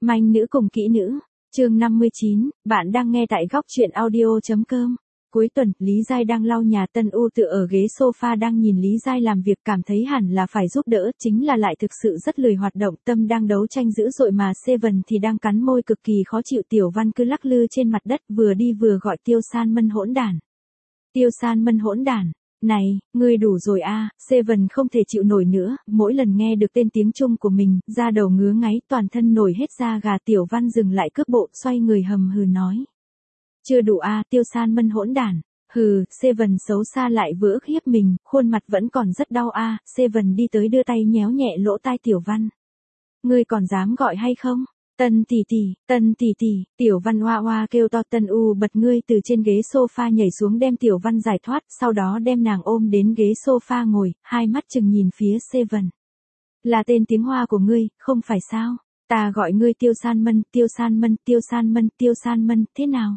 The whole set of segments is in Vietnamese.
Manh nữ cùng kỹ nữ, chương 59, bạn đang nghe tại góc truyện audio.com. Cuối tuần, Lý Giai đang lau nhà, Tân U tựa ở ghế sofa đang nhìn Lý Giai làm việc, cảm thấy hẳn là phải giúp đỡ, chính là lại thực sự rất lười hoạt động, tâm đang đấu tranh dữ dội mà Seven thì đang cắn môi cực kỳ khó chịu. Tiểu Văn cứ lắc lư trên mặt đất, vừa đi vừa gọi Tiêu San Mân hỗn đản. Tiêu San Mân hỗn đản. Này, ngươi đủ rồi a. Seven không thể chịu nổi nữa, mỗi lần nghe được tên tiếng Trung của mình, da đầu ngứa ngáy, toàn thân nổi hết da gà. Tiểu Văn dừng lại cước bộ, xoay người hầm hừ nói. Chưa đủ a, Tiêu San Mân hỗn đản. Hừ, Seven xấu xa lại vừa ức hiếp mình, khuôn mặt vẫn còn rất đau a. Seven đi tới đưa tay nhéo nhẹ lỗ tai Tiểu Văn. Ngươi còn dám gọi hay không? Tân tỷ tỷ, Tiểu Văn oa oa kêu to. Tân U bật ngươi từ trên ghế sofa nhảy xuống đem Tiểu Văn giải thoát, sau đó đem nàng ôm đến ghế sofa ngồi, hai mắt chừng nhìn phía Seven. Là tên tiếng Hoa của ngươi, không phải sao? Ta gọi ngươi Tiêu San Mân, Tiêu San Mân, Tiêu San Mân, Tiêu San Mân, thế nào?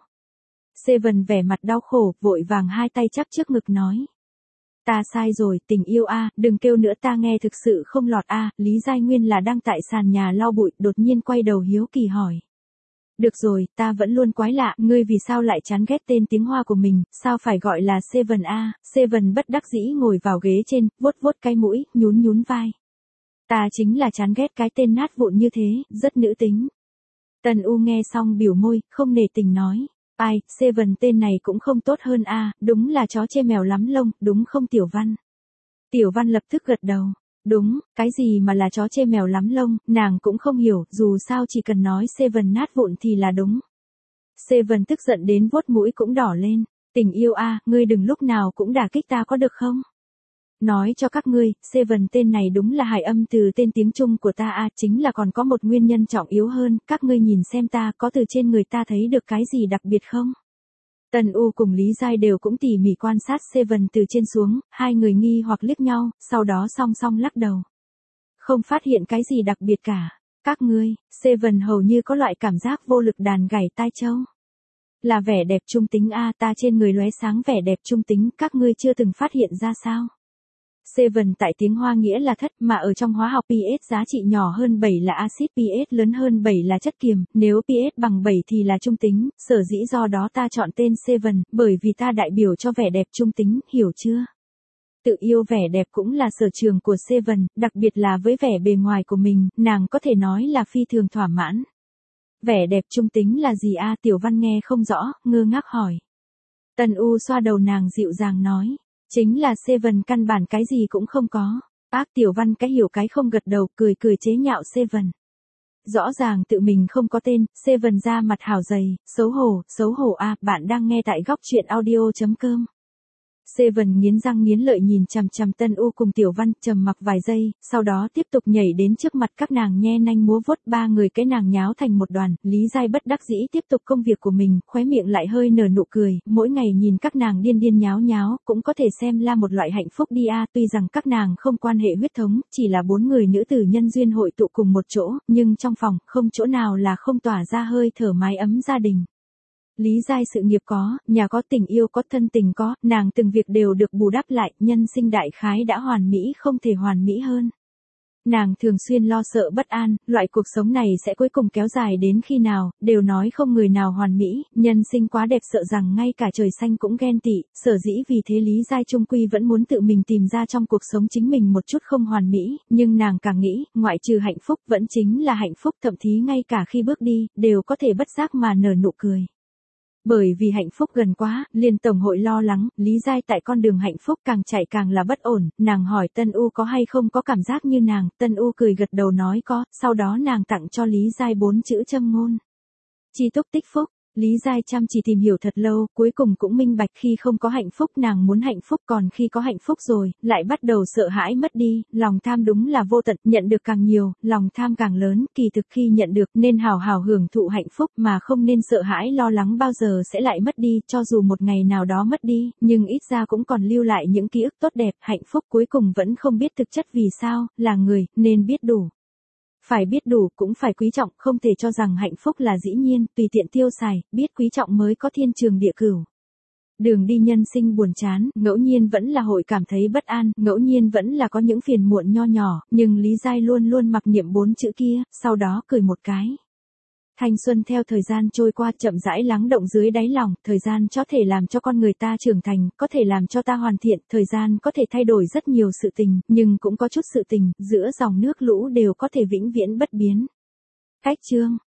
Seven vẻ mặt đau khổ, vội vàng hai tay chắp trước ngực nói. Ta sai rồi, tình yêu a, đừng kêu nữa, ta nghe thực sự không lọt a. Lý Giai Nguyên là đang tại sàn nhà lau bụi, đột nhiên quay đầu hiếu kỳ hỏi. Được rồi, ta vẫn luôn quái lạ, ngươi vì sao lại chán ghét tên tiếng Hoa của mình, sao phải gọi là Seven a? Seven bất đắc dĩ ngồi vào ghế trên, vuốt vuốt cái mũi, nhún nhún vai. Ta chính là chán ghét cái tên nát vụn như thế, rất nữ tính. Tần U nghe xong biểu môi, không nể tình nói. Ai, Seven tên này cũng không tốt hơn a, đúng là chó chê mèo lắm lông, đúng không Tiểu Văn? Tiểu Văn lập tức gật đầu. Đúng, cái gì mà là chó chê mèo lắm lông, nàng cũng không hiểu, dù sao chỉ cần nói Seven nát vụn thì là đúng. Seven tức giận đến vuốt mũi cũng đỏ lên. Tình yêu a, ngươi đừng lúc nào cũng đả kích ta có được không? Nói cho các ngươi, Seven tên này đúng là hài âm từ tên tiếng Trung của ta a, chính là còn có một nguyên nhân trọng yếu hơn, các ngươi nhìn xem ta có từ trên người ta thấy được cái gì đặc biệt không? Tần U cùng Lý Giai đều cũng tỉ mỉ quan sát Seven từ trên xuống, hai người nghi hoặc liếc nhau, sau đó song song lắc đầu. Không phát hiện cái gì đặc biệt cả. Các ngươi, Seven hầu như có loại cảm giác vô lực đàn gảy tai trâu. Là vẻ đẹp trung tính a, ta trên người lóe sáng vẻ đẹp trung tính, các ngươi chưa từng phát hiện ra sao? Seven tại tiếng Hoa nghĩa là thất, mà ở trong hóa học pH giá trị nhỏ hơn 7 là axit, pH lớn hơn 7 là chất kiềm, nếu pH bằng 7 thì là trung tính, sở dĩ do đó ta chọn tên Seven, bởi vì ta đại biểu cho vẻ đẹp trung tính, hiểu chưa? Tự yêu vẻ đẹp cũng là sở trường của Seven, đặc biệt là với vẻ bề ngoài của mình, nàng có thể nói là phi thường thỏa mãn. Vẻ đẹp trung tính là gì a? Tiểu Văn nghe không rõ, ngơ ngác hỏi. Tần U xoa đầu nàng dịu dàng nói. Chính là Seven căn bản cái gì cũng không có. Ác. Tiểu Văn cái hiểu cái không gật đầu, cười cười chế nhạo Seven. Rõ ràng tự mình không có tên, Seven ra mặt hào dày, xấu hổ a. Bạn đang nghe tại góc truyện audio.com. Seven nghiến răng nghiến lợi nhìn chằm chằm Tân U cùng Tiểu Văn, trầm mặc vài giây, sau đó tiếp tục nhảy đến trước mặt các nàng nhe nanh múa vuốt, ba người cái nàng nháo thành một đoàn. Lý Giai bất đắc dĩ tiếp tục công việc của mình, khóe miệng lại hơi nở nụ cười, mỗi ngày nhìn các nàng điên điên nháo nháo, cũng có thể xem là một loại hạnh phúc đi a. Tuy rằng các nàng không quan hệ huyết thống, chỉ là bốn người nữ tử nhân duyên hội tụ cùng một chỗ, nhưng trong phòng, không chỗ nào là không tỏa ra hơi thở mái ấm gia đình. Lý Giai sự nghiệp có, nhà có, tình yêu có, thân tình có, nàng từng việc đều được bù đắp lại, nhân sinh đại khái đã hoàn mỹ không thể hoàn mỹ hơn. Nàng thường xuyên lo sợ bất an, loại cuộc sống này sẽ cuối cùng kéo dài đến khi nào, đều nói không người nào hoàn mỹ, nhân sinh quá đẹp sợ rằng ngay cả trời xanh cũng ghen tị, sở dĩ vì thế Lý Giai trung quy vẫn muốn tự mình tìm ra trong cuộc sống chính mình một chút không hoàn mỹ, nhưng nàng càng nghĩ, ngoại trừ hạnh phúc vẫn chính là hạnh phúc, thậm chí ngay cả khi bước đi, đều có thể bất giác mà nở nụ cười. Bởi vì hạnh phúc gần quá, liền tổng hội lo lắng, Lý Giai tại con đường hạnh phúc càng chạy càng là bất ổn, nàng hỏi Tân U có hay không có cảm giác như nàng, Tân U cười gật đầu nói có, sau đó nàng tặng cho Lý Giai 4 chữ châm ngôn. Chi túc tích phúc. Lý Giai chăm chỉ tìm hiểu thật lâu, cuối cùng cũng minh bạch khi không có hạnh phúc nàng muốn hạnh phúc, còn khi có hạnh phúc rồi, lại bắt đầu sợ hãi mất đi, lòng tham đúng là vô tận, nhận được càng nhiều, lòng tham càng lớn, kỳ thực khi nhận được nên hào hào hưởng thụ hạnh phúc mà không nên sợ hãi lo lắng bao giờ sẽ lại mất đi, cho dù một ngày nào đó mất đi, nhưng ít ra cũng còn lưu lại những ký ức tốt đẹp, hạnh phúc cuối cùng vẫn không biết thực chất vì sao, là người, nên biết đủ. Phải biết đủ cũng phải quý trọng, không thể cho rằng hạnh phúc là dĩ nhiên, tùy tiện tiêu xài, biết quý trọng mới có thiên trường địa cửu. Đường đi nhân sinh buồn chán, ngẫu nhiên vẫn là hội cảm thấy bất an, ngẫu nhiên vẫn là có những phiền muộn nho nhỏ, nhưng Lý Giai luôn luôn mặc niệm 4 chữ kia, sau đó cười một cái. Thanh xuân theo thời gian trôi qua chậm rãi lắng động dưới đáy lòng, thời gian có thể làm cho con người ta trưởng thành, có thể làm cho ta hoàn thiện, thời gian có thể thay đổi rất nhiều sự tình, nhưng cũng có chút sự tình, giữa dòng nước lũ đều có thể vĩnh viễn bất biến. Cách chương